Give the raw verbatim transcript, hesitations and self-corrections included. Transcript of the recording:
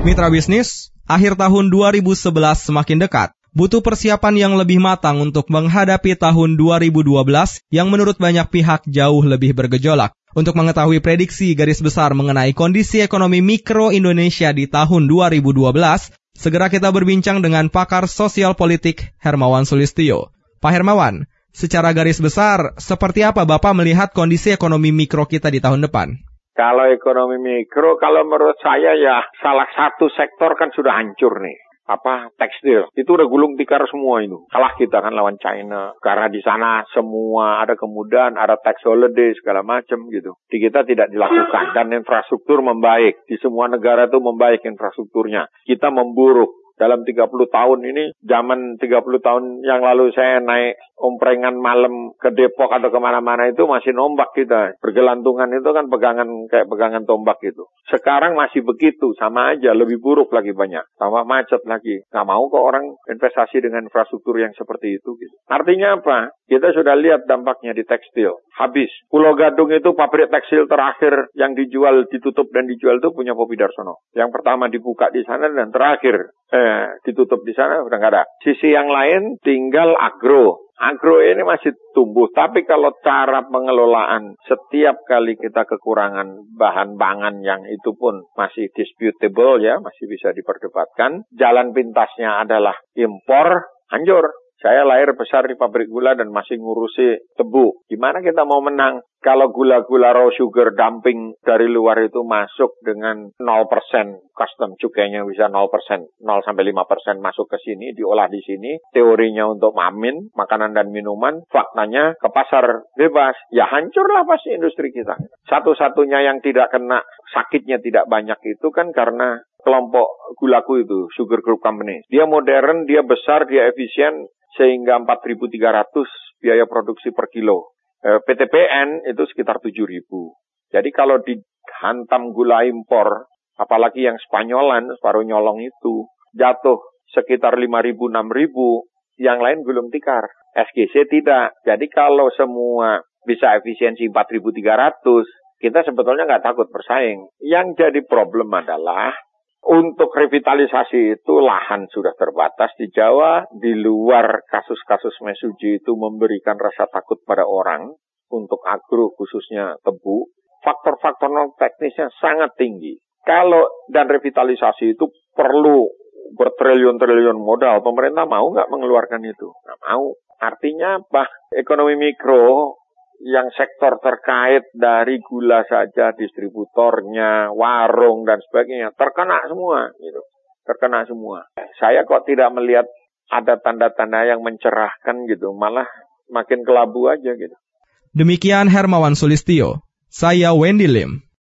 Mitra bisnis, akhir tahun dua ribu sebelas semakin dekat. Butuh persiapan yang lebih matang untuk menghadapi tahun dua ribu dua belas yang menurut banyak pihak jauh lebih bergejolak. Untuk mengetahui prediksi garis besar mengenai kondisi ekonomi mikro Indonesia di tahun dua ribu dua belas, segera kita berbincang dengan pakar sosial politik Hermawan Sulistyo. Pak Hermawan, secara garis besar, seperti apa Bapak melihat kondisi ekonomi mikro kita di tahun depan? Kalau ekonomi mikro, kalau menurut saya ya salah satu sektor kan sudah hancur nih. Apa tekstil itu udah gulung tikar semua itu. Kalah kita kan lawan China karena di sana semua ada kemudahan, ada tax holiday segala macam gitu. Di kita tidak dilakukan dan infrastruktur membaik. Di semua negara itu membaik infrastrukturnya. Kita memburuk. Dalam tiga puluh tahun ini, zaman tiga puluh tahun yang lalu saya naik omprengan malam ke Depok atau kemana-mana itu masih nombak kita. Bergelantungan itu kan pegangan kayak pegangan tombak gitu. Sekarang masih begitu, sama aja, lebih buruk lagi banyak. Tambah macet lagi. Nggak mau kok orang investasi dengan infrastruktur yang seperti itu gitu. Artinya apa? Kita sudah lihat dampaknya di tekstil. Habis. Pulau Gadung itu pabrik tekstil terakhir yang dijual, ditutup dan dijual itu punya Poppy Darsono. Yang pertama dibuka di sana dan terakhir eh, ditutup di sana udah nggak ada. Sisi yang lain tinggal agro. Agro ini masih tumbuh, tapi kalau cara pengelolaan setiap kali kita kekurangan bahan pangan yang itu pun masih disputable ya, masih bisa diperdebatkan. Jalan pintasnya adalah impor, hancur. Saya lahir besar di pabrik gula dan masih ngurusi tebu. Gimana kita mau menang kalau gula-gula raw sugar dumping dari luar itu masuk dengan nol persen custom, cukainya bisa nol persen, nol sampai lima persen masuk ke sini, diolah di sini. Teorinya untuk mamin, makanan dan minuman, faktanya ke pasar bebas. Ya hancurlah pasti industri kita. Satu-satunya yang tidak kena, sakitnya tidak banyak itu kan karena kelompok Gulaku itu, Sugar Group Company. Dia modern, dia besar, dia efisien, sehingga empat ribu tiga ratus biaya produksi per kilo. E, P T P N itu sekitar tujuh ribu. Jadi kalau dihantam gula impor, apalagi yang Spanyolan, separuh nyolong itu, jatuh sekitar lima ribu, enam ribu, yang lain gulung tikar. S G C tidak. Jadi kalau semua bisa efisiensi empat ribu tiga ratus, kita sebetulnya nggak takut bersaing. Yang jadi problem adalah untuk revitalisasi itu lahan sudah terbatas di Jawa, di luar kasus-kasus Mesuji itu memberikan rasa takut pada orang untuk agro khususnya tebu. Faktor-faktor non teknisnya sangat tinggi. Kalau dan revitalisasi itu perlu bertriliun-triliun modal, pemerintah mau nggak mengeluarkan itu? Nggak mau. Artinya apa? Ekonomi mikro yang sektor terkait dari gula saja, distributornya, warung, dan sebagainya, terkena semua. Gitu. Terkena semua. Saya kok tidak melihat ada tanda-tanda yang mencerahkan gitu, malah makin kelabu aja gitu. Demikian Hermawan Sulistyo. Saya Wendy Lim.